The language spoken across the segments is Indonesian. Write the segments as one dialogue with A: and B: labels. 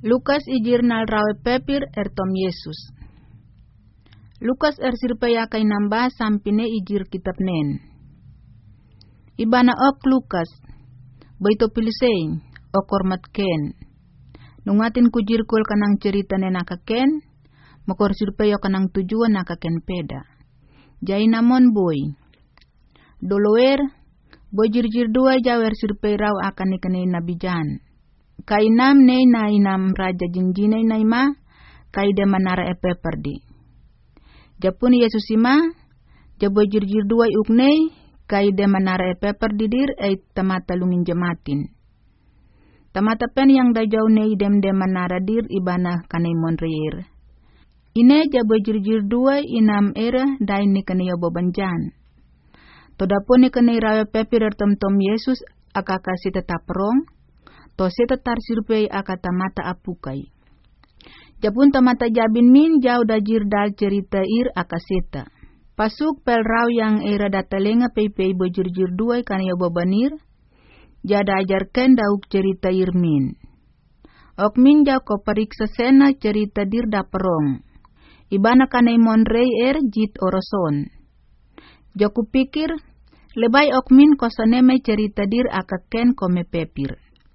A: Lukas ijirnal rawe pepir ertom Yesus. Lukas sirpaya kay namba sampine ijir kitab nen. Ibana ok Lukas, baito pilisein, okormat ken. Nungatin kujirkul kanang cerita nenaka ken, makor sirpayo kanang tujuan naka ken peda. Jai namon boy. Doloer, boy jirjir dua jawer sirpay raw akan ikanay nabijan. Kainam nei na inam raja jinjinay na ima, kay de manara epeperdi. Japun Yesus ima, jaboy jirjir dua uknei, kay de manara epeperdi dir ay tamata lungin jamatin. Tamata pen yang dajaw nei dem manara dir ibana kanay monreir. Ine jaboy jirjir dua inam era day ni kanay bobanjan. Todapun ni kanay rawe pepir tom Yesus akakasi tetap rong, to se tetar sirpei akata mata apukai. Japun tamata jabin min jau dajir dal cerita ir akaseta. Pasuk pel raw yang era datalenga pei bojirjir duai kan ya bobanir, jada ajarkan dauk cerita ir min. Ok min jau ko pariksa sena cerita dir daperong. Ibana kanai monrei jit oroson. Joku pikir, lebay ok min kosoneme cerita dir akaken kome pepir.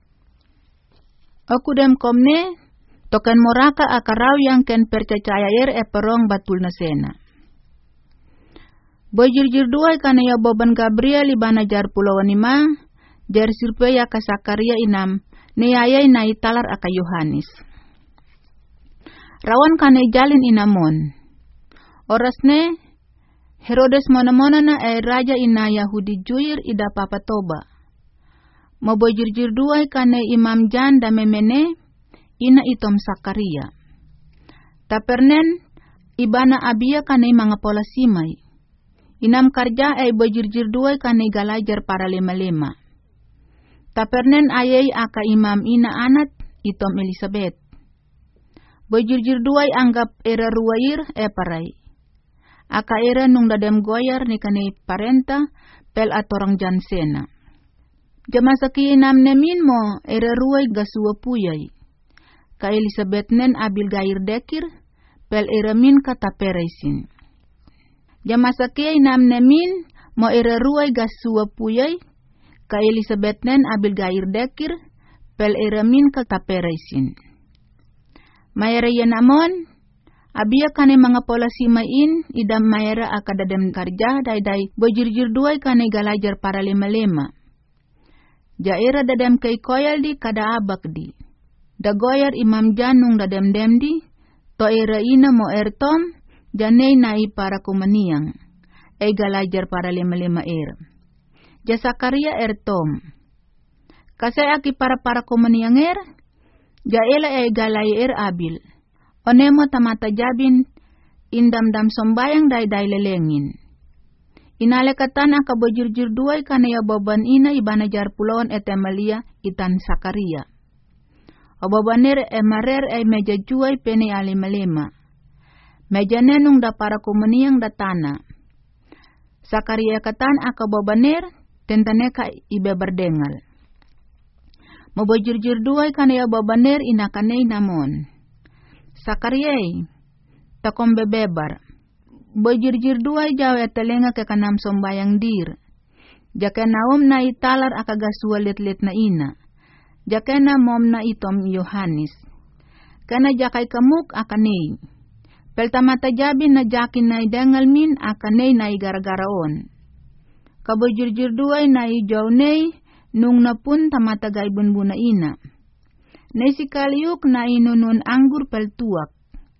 A: Aku dem komne, token moraka akaraw yang ken percaya perong batul na sena. Bojirjir duay kanaya boban Gabriel ibana jar pulawan ima, jar sirpeya ka Sakaria inam, niyayay na italar aka Yohanes. Rawan kanay jalin inamon. Oras ne, Herodes mona-mona na raja ina Yahudi juir ida papatoba. Mabojirjir duay kanay imam jan da memene, ina itom Sakaria. Tapernen, ibana abia kanay mga polasimay. Inam karja ay bojirjir duay kanay galajar para lima-lima. Tapernen ayay aka imam ina anat, itom Elizabeth. Bojirjir duay anggap era ruwair paray. Aka era nung dadem goyar ni kanay parenta, pel atorang jansena. Jamasaki inam nemin mo era ruay gasua puyay. Ka Elizabeth nen abil gair dekir, pel era min kata pereisin. Jamasaki inam nemin mo era ruay gasua puyay, ka Elizabeth nen abil gair dekir, pel era min kata pereisin. Mayara yanamon, abia kane mga polasimain, idam mayara akadadem karja, day bojirjir duay kane galajar para lima-lima. Jaira dadem kay koyal di kada abak di. Dagoyar imam janung dadem di, to era ina mo ertom, janay nai para kumaniyang. Ay galajar para lima-lima Jasakaria ertom. Kasi aki para kumaniyang jaela ay galay abil. Onemo tamata jabin, indam-dam sombayang day lelengin. Inalekatan ang kabojirjir duay kanaya boban ina ibana jar pulon etemalia itan Sakaria. Obabanir marer ay meja juay pene alima-lima. Meja nenung da para kumaniyang datana. Sakaria katan ang kababanir tentaneka ibe berdengal. Mabojirjir duay kanaya babanir inakanay namon. Sakaria takom bebebar. Bojirjir duay jawa telenga ke kanam sombayang dir. Jake naom na italar akagasua lit-lit na ina. Jake na mom na itom Yohanes. Kana jakay kamuk akanay. Peltamata jabin na jakin na idengal min akanay na igaragaraon. Kabojirjir duay na ijaw nay nung napun tamatagay bunbuna ina. Nay si kaliyuk na inunun anggur peltuak.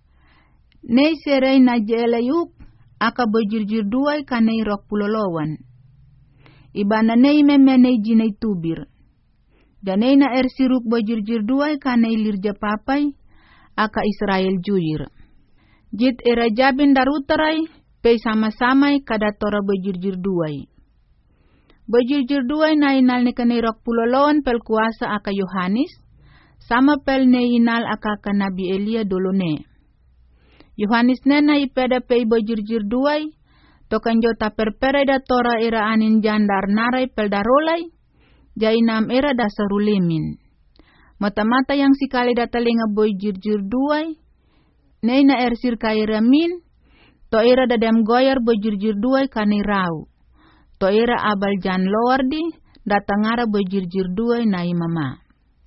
A: Nay seray na jelayuk aka bojirjir duay kanay rok pulolowan. Ibana nay memenay jinay tubir. Danay na ersiruk bojirjir duay kanay lirja papay aka Israel juyir. Jit erajabin darutaray pay sama-samay kadatora bojirjir duay. Bojirjir duay na inal ni kanay rok pulolowan pel kuasa aka Yohanes, sama pel ne inal aka kanabi Elia dolone. Yohanes nena ipeda pei bojirjir duay, tokan jota perpere da tora era anin jandar naray pel darolay, jainam era da sarulimin. Mata-mata yang sikali datalinga boy jirjir duay, nei na ersir kaira min, to ira dadam goyar boy jirjir duay kani rau. To ira abal jan lowardi, datangara boy jirjir duay na imama.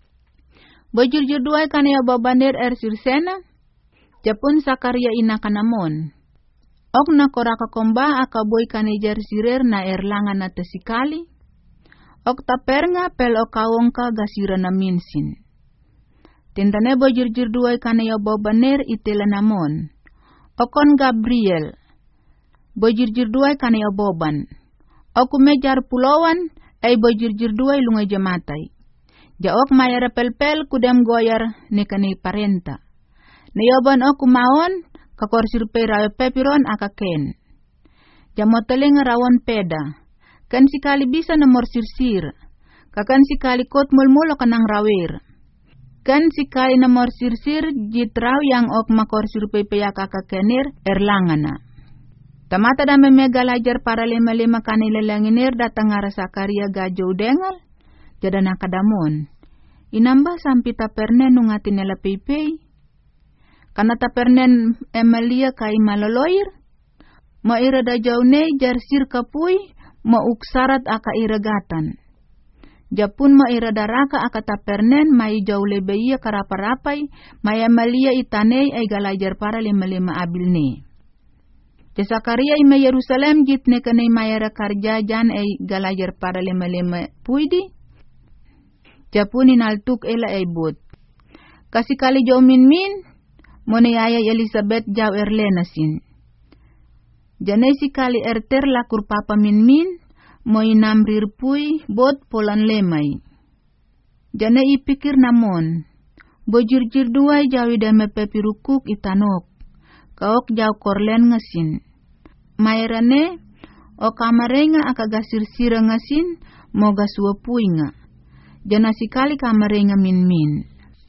A: Boy jirjir duay kani ababanir ersir sena, japun sakarya ina kanamon. Ok na koraka komba aka boy kani jarsirer na erlangan na tesikali. Ok tapernga pel okawongka gasira na minsin. Tintane boy jirjir duay kani ababanir itela namon. Okon Gabriel, boy jirjir duay kani aboban. Oku mejar pulauan, ay boy jirjir duay lungay jamatay. Jaok mayara pel-pel kudem goyar ni kani parenta. Nayoban oku maon, kakorsir perawe pepiron akaken. Jamoteling rawon peda, kan sikali bisa nomor sirsir, kakan sikali kot mulmulo kanang rawir. Kan sikali nomor sirsir jitraw yang ok makorsir pepeya kakakenir erlangana. Tamata da memegalajar para lima-lima kanilalanginir datang arasa karya gajo dengal, jada nakadamon. Inambah sampai tapernen nungatin nela pipei. Karena tapernen emalia kai maloloir, ma ira da jaune jarsir kapui, ma uksarat aka iragatan. Japun ma ira daraka aka tapernen mai jau lebeia karaparapai, ma emalia itanei ay galajar para lima-lima abilne. Jasakaria ima Yerusalem jitne kanay mayara karja jan ay galajar para lima-lima puidi. Japun inaltuk ela ay but. Kasi kali jau min, moneyaya Elizabeth jau erlenasin. Janay si kali erter lakur papa min, mo inamrir pui bot polan lemay. Janay ipikir namon, bojirjir duay jawi dame pepirukuk itanok. Kaok jau korlen ngasin. Mayrane o kamarenga akagasir sira ngasin mo gasua puinga. Jana sikali kamarenga min.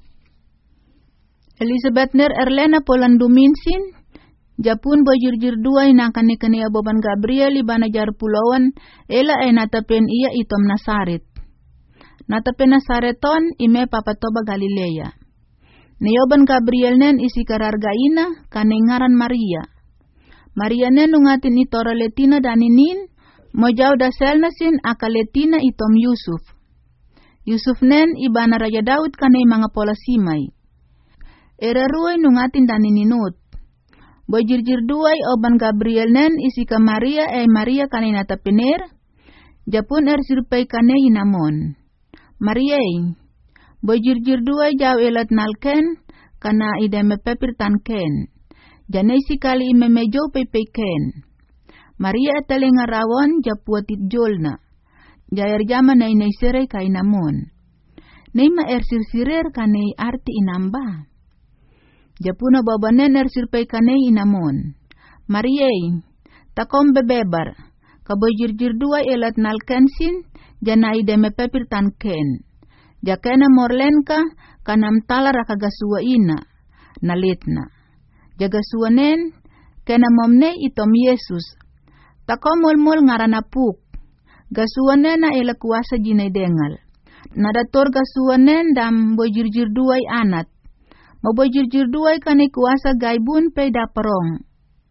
A: Elizabeth ner erlena polan duminsin. Japun bojirjir duay nakani-kani aboban Gabriel ibana jar pulauan ela ay natapen iya itom Nasaret. Natapen Nasareton ime papatoba Galilea. Nayoban Gabriel nen isi karargaina kanengaran Maria. Maria nen nungatin itora letina daninin, mojau dasel nasin akaletina itom Yusuf. Yusuf nen ibana Raja Daud kanay mga polasimay. Era ruay nungatin danininut. Bojirjir duay oban Gabriel nen isi ka Maria ay Maria kanay natapener, japun ersirpay kanay inamon. Maria bojirjir duay jaw elat nalken, kana ideme pepir tanken. Janay sikali imemejo pepeken. Maria atalinga rawon japuatit jolna. Jayar jama na inaiseray kay namon. Nay maersirer kanay arti inamba. Japuna babanen ersirpay kanay inamon. Maria, takom bebebar. Kabojirjir duay elat nalkensin, janay ideme pepir tanken. Jakena morlenka kanam talar akagasua ina, nalitna. Jagasuanen kena momne itom Yesus. Takomol-mol ngaranapuk. Gasuanen na ela kuasa jinay dengal. Nadator gasuanen dam bojirjir duay anat. Mabojirjir duay kanay kuasa gaibun pay daparong.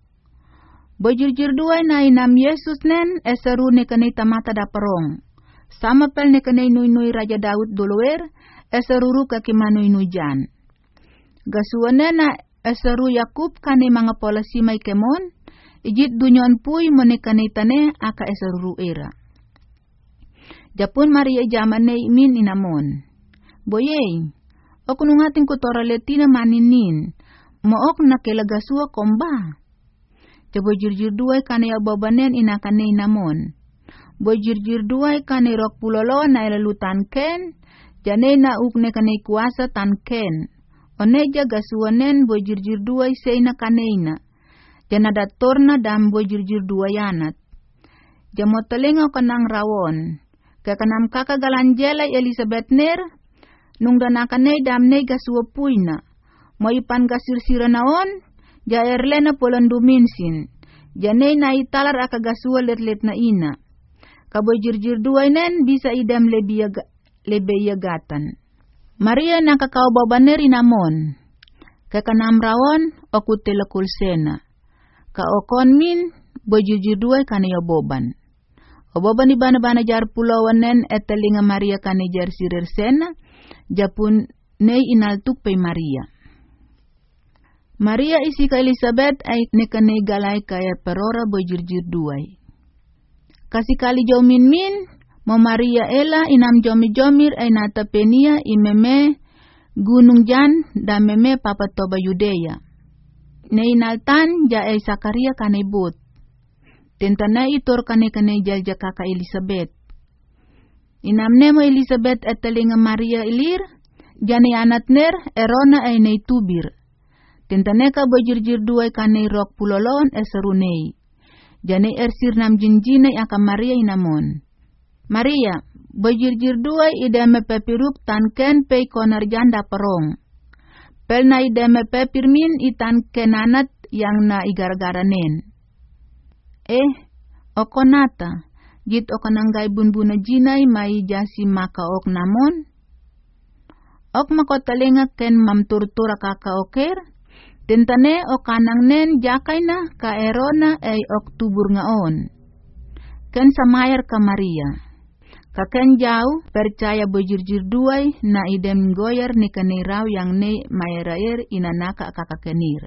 A: Bojirjir duay na inam Yesus nen esaru ne kanay tamata daparong. Sama pel ne kanay nuy Raja Daud duluer, esaruru kakimanoy nujan. Gasuanen na esaru Yakub kanay mga polasimay kemon, ijit dunyon puy mo ne kanay tane aka esaruru era. Japun Maria jaman ne min inamon. Boyey, o kunungating ko toraletina maninin, mook na kilagasua komba. Jabojirjir duay kanay ababanen inakanay namon. Bojirjir duay kanay rok pulolo na ilalutan ken, janay na ukne kanay kuasa tan ken. Oneja gasuanen bojirjir duay say na kanay na. Janadator na dam bojirjir duayanat. Jamotalingaw kanang rawon. Kakanam kakagalanjelay Elizabeth ner, nung danakanay damnay gasua puy na. Moipan gasirsira naon, jaerle na polan duminsin. Janay na italar akagasua letlet na ina. Kabojirjir duay nen bisa idam lebeyagatan. Maria nakakao babaner inamon. Kakanam rawon oku telekul sena. Ka okon min bojujur duay kanayo boban. O boban ibana-bana jar pulawanen etelinga Maria kane jar sirir sena. Japun nei inaltuk pe Maria. Maria isi ka Elizabeth ay nekane galay kaya perora bojurjur duay. Kasi kali jomin min, mo Maria ela inam jomi-jomir ay natapenia imeme gunung jan da meme papatoba Yudea. Ne inaltan ja ay Sakaria kane but. Tentana itor kane jalja kaka Elizabeth. Inamne mo Elizabeth at talinga Maria ilir, jane anatner erona ay nay tubir. Tentane ka bojurjur duay kane rok pulolon eserunei. Jane ersir nam jinjinay aka Maria inamon. Maria, bojurjur duay ideme pepiruk tanken pey konar janda perong. Pel na ideme pepirmin itan kenanat yang na igar-garanen. Okonata, jit okananggay bunbuna jinay may jasi maka ok namon. Ok makotalinga ken mamturtura kakaoker. Tentane okanang nen jakay na ka erona ay Oktubur ngaon. Ken samayar ka Maria. Kaken jauh percaya bojurjur duay na idem goyar ni kaniraw yang ne mayarair inanaka kakakenir.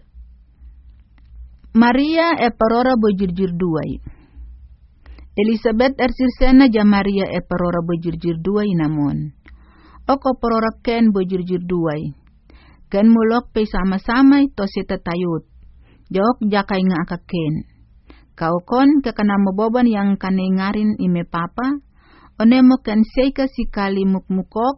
A: Maria perora bojurjur duay. Elizabeth ersirsena ja Maria perora bojurjur duay namon. Oko perora ken bojurjur duay. Ken mulok pe sama-samay to sita tayut. Jok jakay nga akaken. Kaukon kakanamo boban yang kanengarin ime papa. Onemo ken seika sikali mukmukok.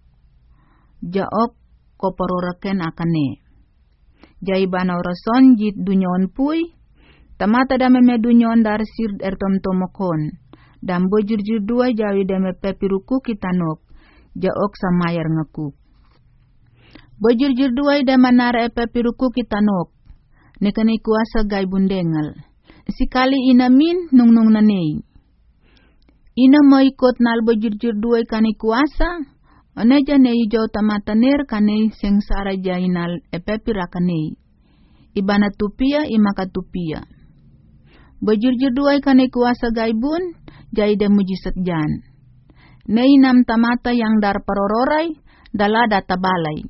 A: Jaok ko perora ken akane. Jai bana orason jit dunyon pui. Tamata dame me dunyon dar sir tomtomokon. Dam bojurjur duay jawi dame pepiruku kitanok. Jaok samayar ngekuk. Bojurjur duay da manara pepiruku kitanok. Nekani kuasa gay bundengal. Sikali inamin nung nanay. Ina mo ikot nal bojurjur duay kani kuasa. Oneja ne ijo tamataner kane sengsara jainal epepira kane. Ibana tupia imaka tupia. Bojurjur duay kane kuasa gaibun jaide mujisat jan. Ne inam tamata yang dar parororay dalada tabalay.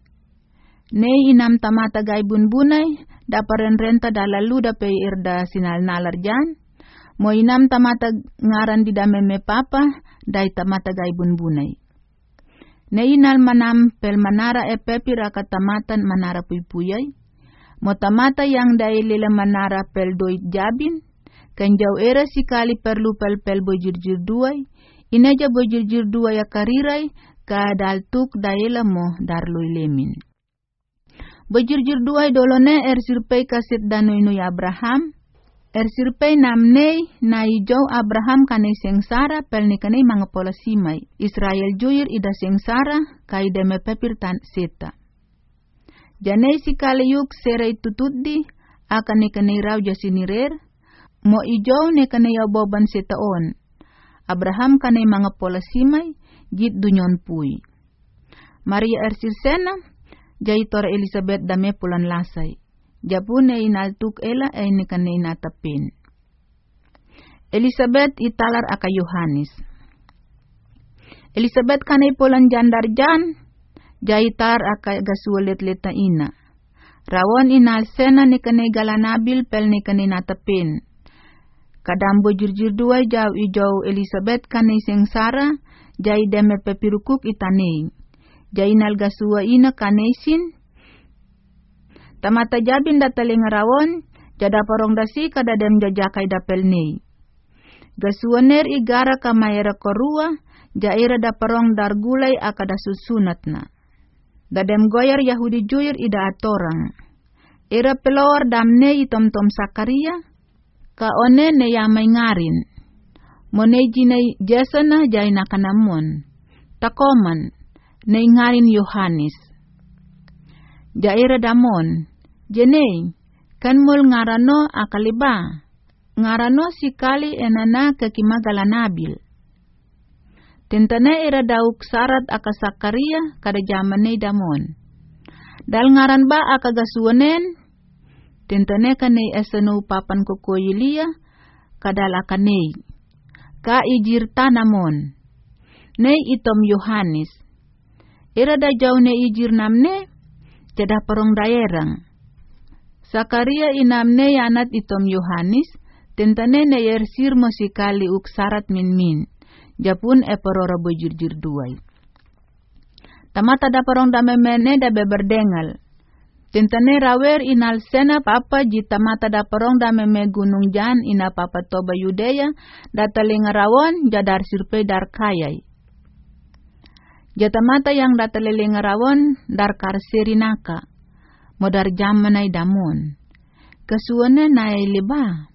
A: Ne inam tamata gaibun bunay daparen renta dalalu da pe irda sinal nalar jan. Mo inam tamata ngaran di dameme papa dai tamata gaibun bunay. Ne inal manam pel manara pepira katamatan manara puypuyay. Mo tamata yang dai lila manara pel doit jabin. Kanjaw era sikali perlu pel bojurjur duay. Inaja bojurjur duay akariray ka daltuk daela mo darloy lemin. Bojurjur duay dolone ersirpay kasit danoy Abraham. Ersirpay namney na ijaw Abraham kanay sengsara pel ni kanay mga polasimay. Israel juyir ida sengsara kay deme pepirtan seta. Janay si kaliyuk seray tutuddi akan ni kanay raw jasinirer. Mo ijaw ni kanay aboban setaon. Abraham kanay mga polasimay jit dunyon puy. Maria ersirsena jay tora Elizabeth dame pulan lasay. Japun ay inaltuk ela ay ni kanay natapin. Elizabeth italar aka Yohanes. Elizabeth kanay pulan jandar jan, jaitar aka gasulit-lit na ina. Rawon inalsena ni kanay galanabil pel ni kanay natapin. Kadambo jurjur duay jaw ijaw Elizabeth kanay sengsara, jay deme pepirukuk itanay. Jay nalgasua ina kanay sin, tamata jabin dataling rawon, jada parong dasi kadadem jajakay dapel ni. Gasuaner igara kamayera korua, jaira da parong dargulay akada susunat na. Dadem goyar Yahudi juyir ida atorang. Ira pelor damne itom-tom Sakaria, ka one ne yamay ngarin. Monay jinay jasana jay nakanamon. Takoman, ne ngarin Yohanes. Jaira damon, jenay, kanmol ngarano akaliba, ngarano sikali enana kakimagala nabil. Tentane ira dauk sarat aka Sakaria kada jamane damon. Dal ngaran ba aka gasuanen, tentane kanei esenu papan koko Yulia, kadal akanei. Ka ijir tanamon. Nei itom Yohanes. Ira da jauh ne ijir namne, jadah perong daerang. Sakaria inamne anat itom Yohanes, tentane ne yersir mosikali uk sarat min. Japun eperora bojurjur duai. Tamata da parong da memene da beberdengal. Tentane rawer inal sena papa jita mata da parong da meme gunung jan ina papa toba Yudea da talingarawon jadar sirpe dar kayai. Jata mata yang da talingarawon dar karserinaka. Modar jamanai damon. Kesuane nae liba.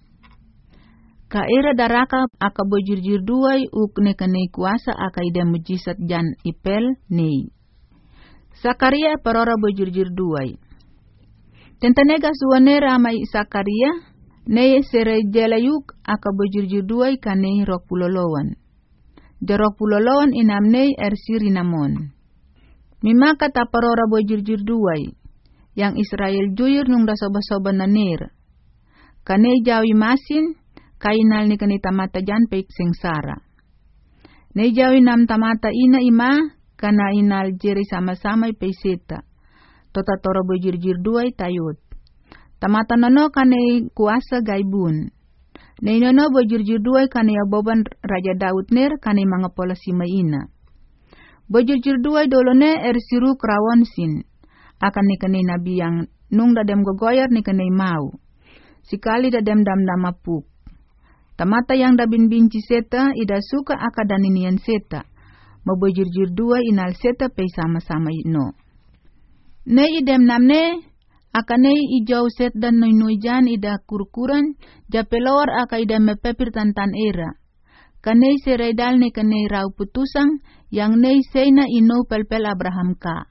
A: Ka ira daraka aka bojurjur duai uk nekanei kuasa aka ida mujizat jan ipel nei. Sakaria perora bojurjur duai. Tentane gasuane ramai Sakaria nei sere jelayuk aka bojurjur duai kanei rok pulolowan. Jarok pulolowan inam nei ersirinamon. Mimaka ta perora bojurjur duai. Yang Israel juyur nung da soba-soba nanir. Kanei jawi masin kainal ni kani tamata jan peik sengsara. Nei jawi nam tamata ina ima kana inal jeri sama-sama peiseta. Tota toro bojurjur duai tayut. Tamata nono kanei kuasa gaibun. Nei nono bojurjur duai kanei aboban Raja Daud ner kanei mangapola sima ina. Bojurjur duai dolone ersiru krawon sin. Akan ni kanei nabi yang nung dadem gogoyar ni kanei mau. Sikali dadem dam-dam mapuk. Tamata yang dabin binci seta ida suka aka daninian seta. Mabojurjur dua inal seta pei sama-sama ino. Ne idem namne aka ne ijau set dan noi jan ida kurkuran japelor aka ida mepepir tantan era. Kanei seredal ne kanei rau putusang yang nei seina ino pel-pel Abraham ka.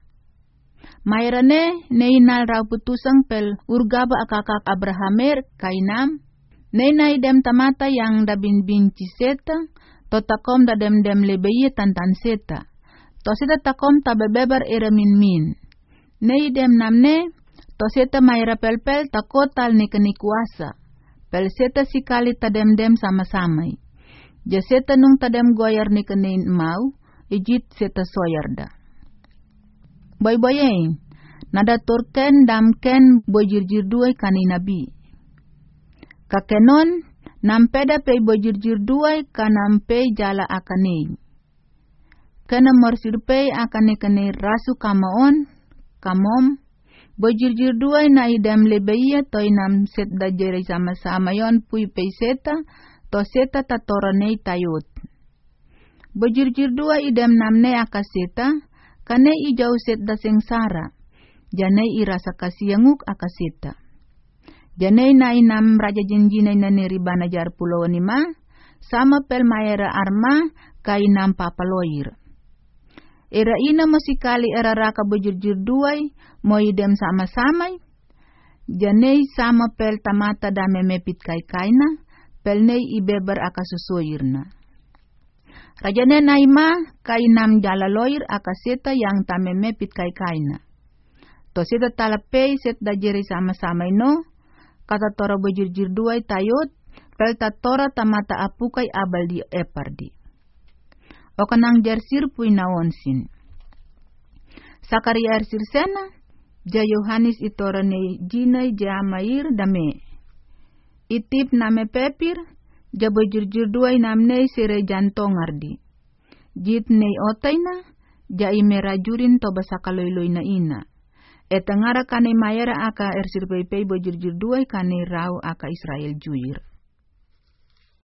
A: Mayrane ne inal rau putusang pel urgaba akakak Abrahamer kainam. Nenai dem tamata yang dabin binci seta, to takom da dem lebeye tantan seta. To seta takom tabebebar era min. Nei dem namne, to seta mayra pel-pel takotal ni keni kuasa. Pel seta sikali tadem sama-samai. Ja seta nung tadem goyar ni keni mau, ijit seta soyarda. Boy-boyein, nada turken damken bojurjur duai kani nabi. Kakenon, nampeda pei bojurjur duai kanampe jala akanei. Kana morsirpei akane rasu kamaon, kamom, bojurjur duai na idam lebeia toi nam set da jere sama-sama yon pui pei seta, to seta tatoranei tayot. Bojurjur duai idam namne akaseta, kane ijau set da sengsara, janei irasa kasiyanguk akaseta. Janai na inam raja jenjinay na niribana jar pulau nima, sama pel mayera arma kainam papaloir. Era ina masikali era raka bojurjur duai, mo idem sama-samay. Janai sama pel tamata da memepit kaina, pel nei ibeber aka susoirna. Rajane na ima kainam jalaloir akaseta yang tamemepit kaina. To seta talapay set da jeri sama-samay no, kata tora bojurjur duai tayot, pel tatora tamata apukai abal di epardi. O kanang jarsir pui naonsin. Sakaria ersir sena, ja Yohanes itorane jinay ja mair dame. Itip name pepir, ja bojurjur duai namne sire jantongardi. Jit nei otayna, ja imerajurin toba sakaloyloy na ina. Etangara kane mayera aka ersir pei bojurjur duai kane rau aka Israel juir.